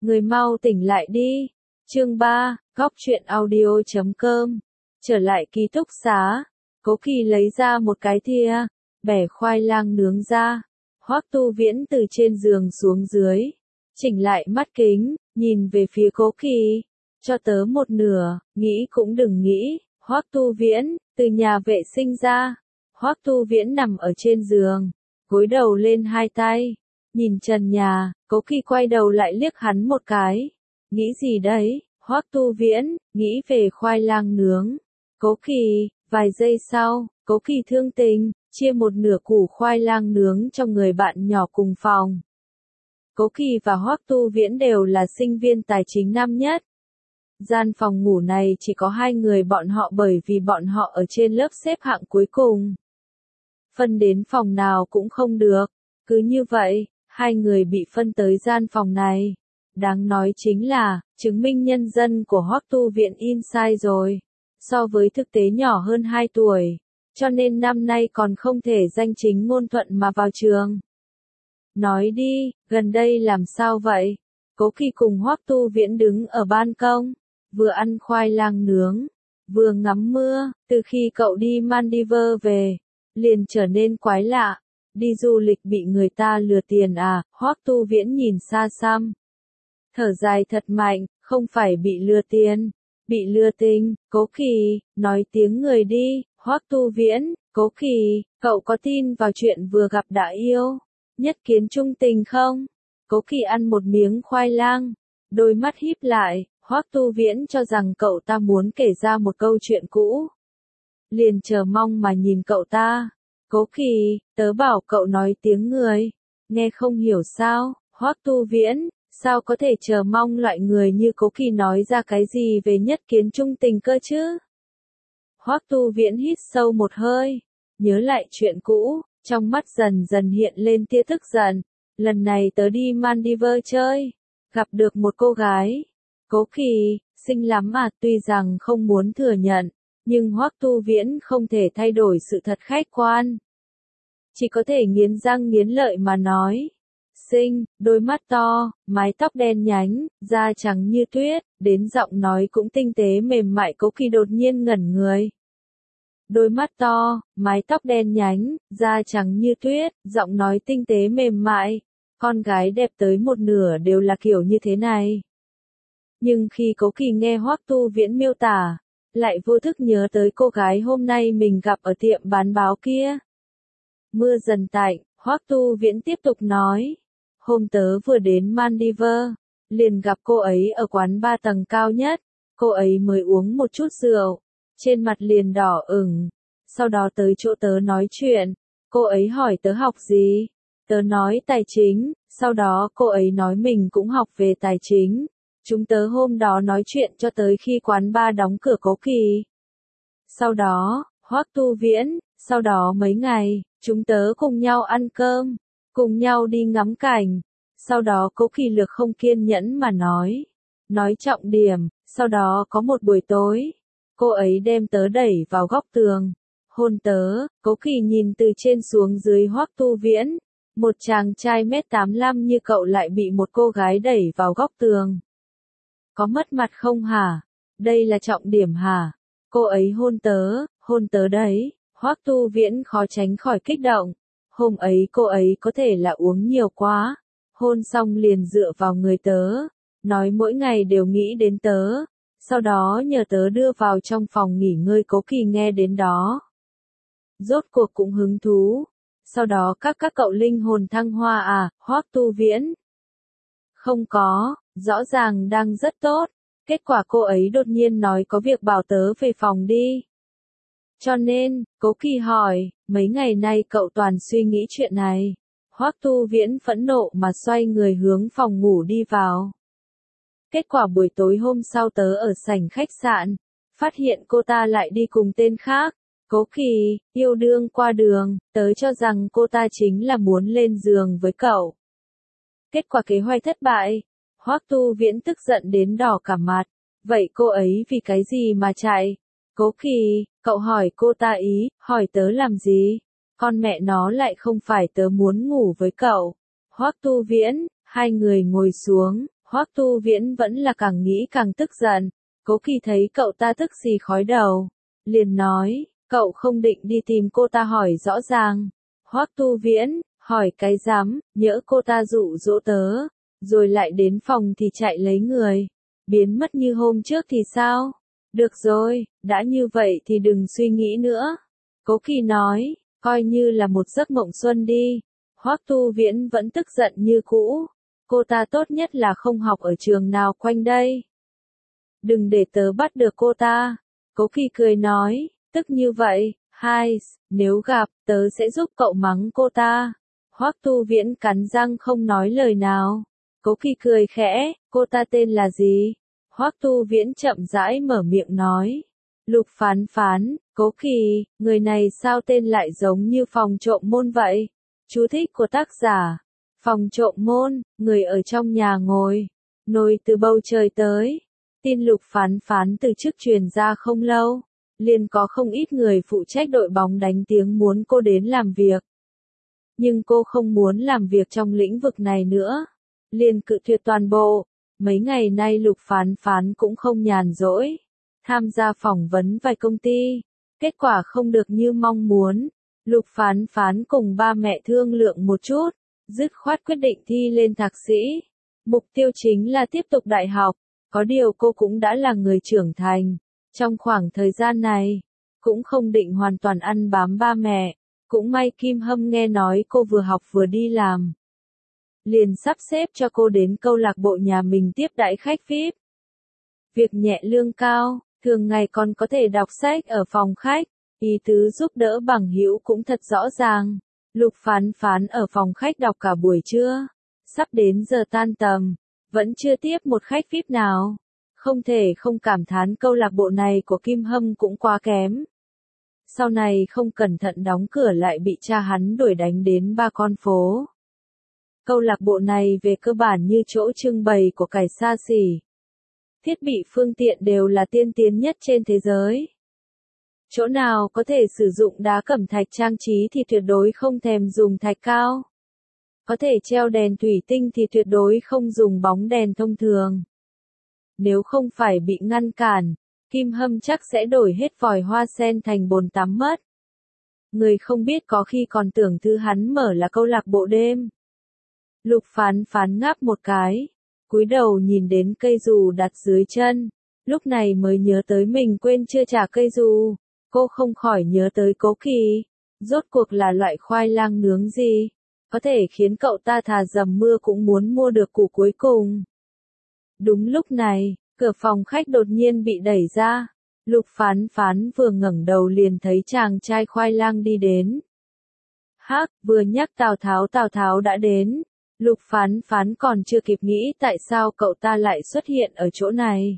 Người mau tỉnh lại đi. Chương 3, Góc truyện audio.com. Trở lại ký túc xá, Cố Kỳ lấy ra một cái thìa, bẻ khoai lang nướng ra. Hoắc Tu Viễn từ trên giường xuống dưới, chỉnh lại mắt kính, nhìn về phía Cố Kỳ. Cho tớ một nửa, nghĩ cũng đừng nghĩ. Hoắc Tu Viễn, từ nhà vệ sinh ra. Hoắc Tu Viễn nằm ở trên giường, gối đầu lên hai tay, nhìn trần nhà. Cố Kỳ quay đầu lại liếc hắn một cái. Nghĩ gì đấy? Hoắc Tu Viễn, nghĩ về khoai lang nướng. Cố Kỳ, vài giây sau, Cố Kỳ thương tình, chia một nửa củ khoai lang nướng cho người bạn nhỏ cùng phòng. Cố Kỳ và Hoắc Tu Viễn đều là sinh viên tài chính năm nhất. Gian phòng ngủ này chỉ có hai người bọn họ bởi vì bọn họ ở trên lớp xếp hạng cuối cùng. Phân đến phòng nào cũng không được. Cứ như vậy, hai người bị phân tới gian phòng này. Đáng nói chính là, chứng minh nhân dân của Hoắc Tu Viễn in sai rồi. So với thực tế nhỏ hơn 2 tuổi. Cho nên năm nay còn không thể danh chính ngôn thuận mà vào trường. Nói đi, gần đây làm sao vậy? Cố Kỳ cùng Hoắc Tu Viễn đứng ở ban công, vừa ăn khoai lang nướng, vừa ngắm mưa. Từ khi cậu đi Maldives về, liền trở nên quái lạ. Đi du lịch bị người ta lừa tiền à? Hoắc Tu Viễn nhìn xa xăm, thở dài thật mạnh, không phải bị lừa tiền, bị lừa tình. Cố Kỳ, nói tiếng người đi. Hoắc Tu Viễn, Cố Kỳ, cậu có tin vào chuyện vừa gặp đã yêu, nhất kiến chung tình không? Cố Kỳ ăn một miếng khoai lang, đôi mắt híp lại. Hoắc Tu Viễn cho rằng cậu ta muốn kể ra một câu chuyện cũ, liền chờ mong mà nhìn cậu ta. Cố Kỳ, tớ bảo cậu nói tiếng người, nghe không hiểu sao? Hoắc Tu Viễn, sao có thể chờ mong loại người như Cố Kỳ nói ra cái gì về nhất kiến chung tình cơ chứ? Hoắc Tu Viễn hít sâu một hơi, nhớ lại chuyện cũ, trong mắt dần dần hiện lên tia tức giận. Lần này tớ đi Maldives chơi, gặp được một cô gái. Cố Kỳ, xinh lắm à? Tuy rằng không muốn thừa nhận, nhưng Hoắc Tu Viễn không thể thay đổi sự thật khách quan. Chỉ có thể nghiến răng nghiến lợi mà nói. Xinh, đôi mắt to, mái tóc đen nhánh, da trắng như tuyết, đến giọng nói cũng tinh tế mềm mại. Cố Kỳ đột nhiên ngẩn người. Đôi mắt to, mái tóc đen nhánh, da trắng như tuyết, giọng nói tinh tế mềm mại. Con gái đẹp tới một nửa đều là kiểu như thế này. Nhưng khi Cố Kỳ nghe Hoắc Tu Viễn miêu tả, lại vô thức nhớ tới cô gái hôm nay mình gặp ở tiệm bán báo kia. Mưa dần tạnh, Hoắc Tu Viễn tiếp tục nói. Hôm tớ vừa đến Maldives, liền gặp cô ấy ở quán bar tầng cao nhất. Cô ấy mới uống một chút rượu, trên mặt liền đỏ ửng. Sau đó tới chỗ tớ nói chuyện, cô ấy hỏi tớ học gì. Tớ nói tài chính, sau đó cô ấy nói mình cũng học về tài chính. Chúng tớ hôm đó nói chuyện cho tới khi quán bar đóng cửa. Cố Kỳ. Sau đó, Hoắc Tu Viễn, sau đó mấy ngày, chúng tớ cùng nhau ăn cơm, cùng nhau đi ngắm cảnh. Sau đó Cố Kỳ lược không kiên nhẫn mà nói trọng điểm. Sau đó có một buổi tối, cô ấy đem tớ đẩy vào góc tường, hôn tớ. Cố Kỳ nhìn từ trên xuống dưới Hoắc Tu Viễn. Một chàng trai 1m85 như cậu lại bị một cô gái đẩy vào góc tường. Có mất mặt không hả? Đây là trọng điểm hả? Cô ấy hôn tớ đấy. Hoắc Tu Viễn khó tránh khỏi kích động. Hôm ấy cô ấy có thể là uống nhiều quá. Hôn xong liền dựa vào người tớ, nói mỗi ngày đều nghĩ đến tớ. Sau đó nhờ tớ đưa vào trong phòng nghỉ ngơi. Cố Kỳ nghe đến đó, rốt cuộc cũng hứng thú. Sau đó các cậu linh hồn thăng hoa à? Hoắc Tu Viễn. Không có, rõ ràng đang rất tốt. Kết quả cô ấy đột nhiên nói có việc bảo tớ về phòng đi. Cho nên, Cố Kỳ hỏi, mấy ngày nay cậu toàn suy nghĩ chuyện này. Hoắc Tu Viễn phẫn nộ mà xoay người hướng phòng ngủ đi vào. Kết quả buổi tối hôm sau tớ ở sảnh khách sạn, phát hiện cô ta lại đi cùng tên khác. Cố Kỳ, yêu đương qua đường, tớ cho rằng cô ta chính là muốn lên giường với cậu. Kết quả kế hoạch thất bại. Hoắc Tu Viễn tức giận đến đỏ cả mặt. Vậy cô ấy vì cái gì mà chạy? Cố Kỳ, cậu hỏi cô ta ý, hỏi tớ làm gì? Con mẹ nó lại không phải tớ muốn ngủ với cậu. Hoắc Tu Viễn, hai người ngồi xuống, Hoắc Tu Viễn vẫn là càng nghĩ càng tức giận, Cố Kỳ thấy cậu ta tức xì khói đầu, liền nói, cậu không định đi tìm cô ta hỏi rõ ràng. Hoắc Tu Viễn, hỏi cái dám, nhỡ cô ta dụ dỗ tớ, rồi lại đến phòng thì chạy lấy người, biến mất như hôm trước thì sao? Được rồi, đã như vậy thì đừng suy nghĩ nữa. Cố Kỳ nói, coi như là một giấc mộng xuân đi. Hoắc Tu Viễn vẫn tức giận như cũ. Cô ta tốt nhất là không học ở trường nào quanh đây. Đừng để tớ bắt được cô ta. Cố Kỳ cười nói, tức như vậy, hai, nếu gặp, tớ sẽ giúp cậu mắng cô ta. Hoắc Tu Viễn cắn răng không nói lời nào. Cố Kỳ cười khẽ, cô ta tên là gì? Hoắc Tu Viễn chậm rãi mở miệng nói. Lục Phán Phán, Cố Kỳ, người này sao tên lại giống như phòng trộm môn vậy? Chú thích của tác giả. Phòng trộm môn, người ở trong nhà ngồi, nồi từ bầu trời tới. Tin Lục Phán Phán từ chức truyền ra không lâu, liền có không ít người phụ trách đội bóng đánh tiếng muốn cô đến làm việc. Nhưng cô không muốn làm việc trong lĩnh vực này nữa, liền cự tuyệt toàn bộ. Mấy ngày nay Lục Phán Phán cũng không nhàn rỗi, tham gia phỏng vấn vài công ty, kết quả không được như mong muốn. Lục Phán Phán cùng ba mẹ thương lượng một chút, dứt khoát quyết định thi lên thạc sĩ. Mục tiêu chính là tiếp tục đại học, có điều cô cũng đã là người trưởng thành. Trong khoảng thời gian này, cũng không định hoàn toàn ăn bám ba mẹ. Cũng may Kim Hâm nghe nói cô vừa học vừa đi làm, liền sắp xếp cho cô đến câu lạc bộ nhà mình tiếp đãi khách VIP. Việc nhẹ lương cao, thường ngày còn có thể đọc sách ở phòng khách, ý tứ giúp đỡ bằng hữu cũng thật rõ ràng. Lục Phán Phán ở phòng khách đọc cả buổi trưa, sắp đến giờ tan tầm, vẫn chưa tiếp một khách VIP nào. Không thể không cảm thán câu lạc bộ này của Kim Hâm cũng quá kém. Sau này không cẩn thận đóng cửa lại bị cha hắn đuổi đánh đến ba con phố. Câu lạc bộ này về cơ bản như chỗ trưng bày của cải xa xỉ. Thiết bị phương tiện đều là tiên tiến nhất trên thế giới. Chỗ nào có thể sử dụng đá cẩm thạch trang trí thì tuyệt đối không thèm dùng thạch cao. Có thể treo đèn thủy tinh thì tuyệt đối không dùng bóng đèn thông thường. Nếu không phải bị ngăn cản, Kim Hâm chắc sẽ đổi hết vòi hoa sen thành bồn tắm mất. Người không biết có khi còn tưởng thứ hắn mở là câu lạc bộ đêm. Lục Phán Phán ngáp một cái, cúi đầu nhìn đến cây dù đặt dưới chân, lúc này mới nhớ tới mình quên chưa trả cây dù. Cô không khỏi nhớ tới Cố Kỳ, rốt cuộc là loại khoai lang nướng gì, có thể khiến cậu ta thà dầm mưa cũng muốn mua được củ cuối cùng. Đúng lúc này, cửa phòng khách đột nhiên bị đẩy ra, Lục Phán Phán vừa ngẩng đầu liền thấy chàng trai khoai lang đi đến. Hắc, vừa nhắc Tào Tháo đã đến. Lục Phán Phán còn chưa kịp nghĩ tại sao cậu ta lại xuất hiện ở chỗ này.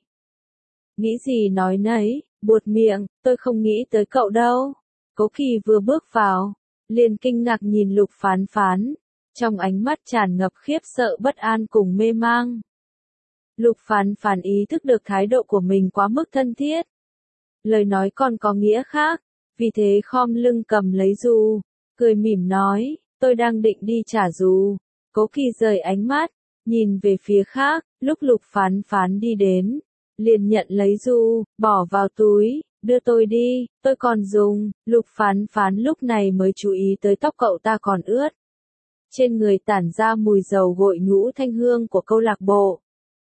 Nghĩ gì nói nấy, buột miệng, tôi không nghĩ tới cậu đâu. Cố Kỳ vừa bước vào, liền kinh ngạc nhìn Lục Phán Phán, trong ánh mắt tràn ngập khiếp sợ bất an cùng mê mang. Lục Phán Phán ý thức được thái độ của mình quá mức thân thiết. Lời nói còn có nghĩa khác, vì thế khom lưng cầm lấy dù, cười mỉm nói, tôi đang định đi trả dù. Cố Kỳ rời ánh mắt, nhìn về phía khác, lúc Lục Phán Phán đi đến, liền nhận lấy dù, bỏ vào túi, đưa tôi đi, tôi còn dùng. Lục Phán Phán lúc này mới chú ý tới tóc cậu ta còn ướt. Trên người tản ra mùi dầu gội nhũ thanh hương của câu lạc bộ.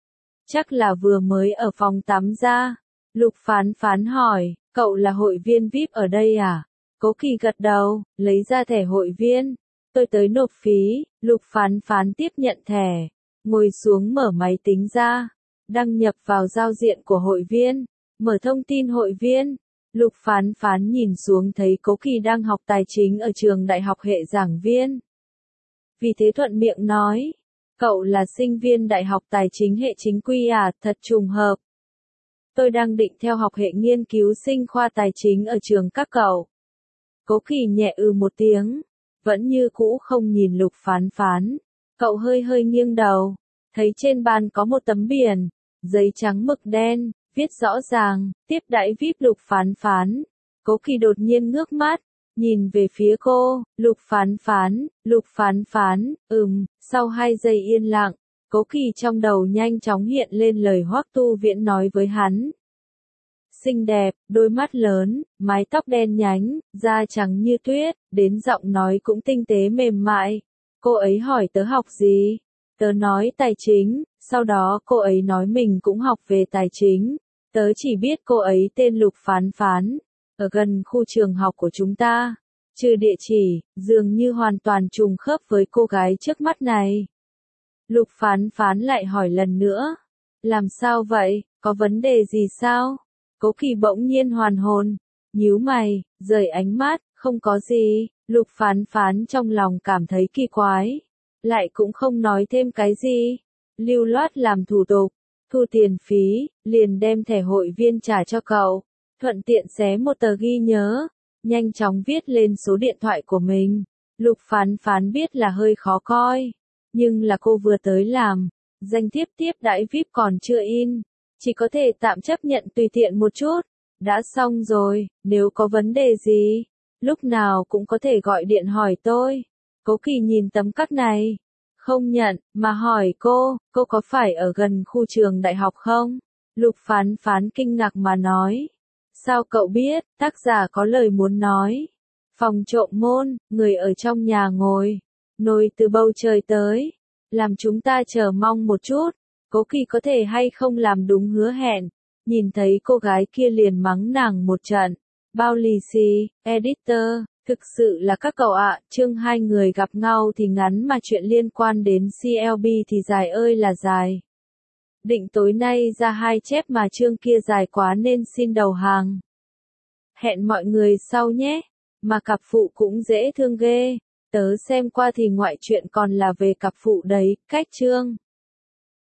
Chắc là vừa mới ở phòng tắm ra. Lục Phán Phán hỏi, cậu là hội viên VIP ở đây à? Cố Kỳ gật đầu, lấy ra thẻ hội viên. Tôi tới nộp phí. Lục Phán Phán tiếp nhận thẻ, ngồi xuống mở máy tính ra, đăng nhập vào giao diện của hội viên, mở thông tin hội viên. Lục Phán Phán nhìn xuống thấy Cố Kỳ đang học tài chính ở trường đại học hệ giảng viên. Vì thế thuận miệng nói, cậu là sinh viên đại học tài chính hệ chính quy à, thật trùng hợp. Tôi đang định theo học hệ nghiên cứu sinh khoa tài chính ở trường các cậu. Cố Kỳ nhẹ một tiếng, vẫn như cũ không nhìn Lục Phán Phán. Cậu hơi nghiêng đầu, thấy trên bàn có một tấm biển, giấy trắng mực đen, viết rõ ràng, tiếp đãi VIP Lục Phán Phán. Cố Kỳ đột nhiên ngước mắt, nhìn về phía cô, Lục Phán Phán, sau 2 giây yên lặng, Cố Kỳ trong đầu nhanh chóng hiện lên lời Hoắc Tu Viễn nói với hắn. Xinh đẹp, đôi mắt lớn, mái tóc đen nhánh, da trắng như tuyết, đến giọng nói cũng tinh tế mềm mại. Cô ấy hỏi tớ học gì? Tớ nói tài chính, sau đó cô ấy nói mình cũng học về tài chính. Tớ chỉ biết cô ấy tên Lục Phán Phán, ở gần khu trường học của chúng ta. Trừ địa chỉ, dường như hoàn toàn trùng khớp với cô gái trước mắt này. Lục Phán Phán lại hỏi lần nữa. Làm sao vậy, có vấn đề gì sao? Cố Kỳ bỗng nhiên hoàn hồn, nhíu mày, rời ánh mắt, không có gì. Lục Phán Phán trong lòng cảm thấy kỳ quái, lại cũng không nói thêm cái gì. Lưu loát làm thủ tục, thu tiền phí, liền đem thẻ hội viên trả cho cậu, thuận tiện xé một tờ ghi nhớ, nhanh chóng viết lên số điện thoại của mình. Lục Phán Phán biết là hơi khó coi, nhưng là cô vừa tới làm, danh thiếp tiếp đãi VIP còn chưa in, chỉ có thể tạm chấp nhận tùy tiện một chút. Đã xong rồi, nếu có vấn đề gì, lúc nào cũng có thể gọi điện hỏi tôi. Cố Kỳ nhìn tấm cắt này, không nhận, mà hỏi cô có phải ở gần khu trường đại học không? Lục Phán Phán kinh ngạc mà nói. Sao cậu biết, tác giả có lời muốn nói. Phòng trộm môn, người ở trong nhà ngồi, nồi từ bầu trời tới, làm chúng ta chờ mong một chút. Cố Kỳ có thể hay không làm đúng hứa hẹn, nhìn thấy cô gái kia liền mắng nàng một trận. Bao lì xì, editor, thực sự là các cậu ạ, chương hai người gặp nhau thì ngắn mà chuyện liên quan đến CLB thì dài ơi là dài. Định tối nay ra 2 chép mà chương kia dài quá nên xin đầu hàng. Hẹn mọi người sau nhé, mà cặp phụ cũng dễ thương ghê. Tớ xem qua thì ngoại truyện còn là về cặp phụ đấy, cách chương.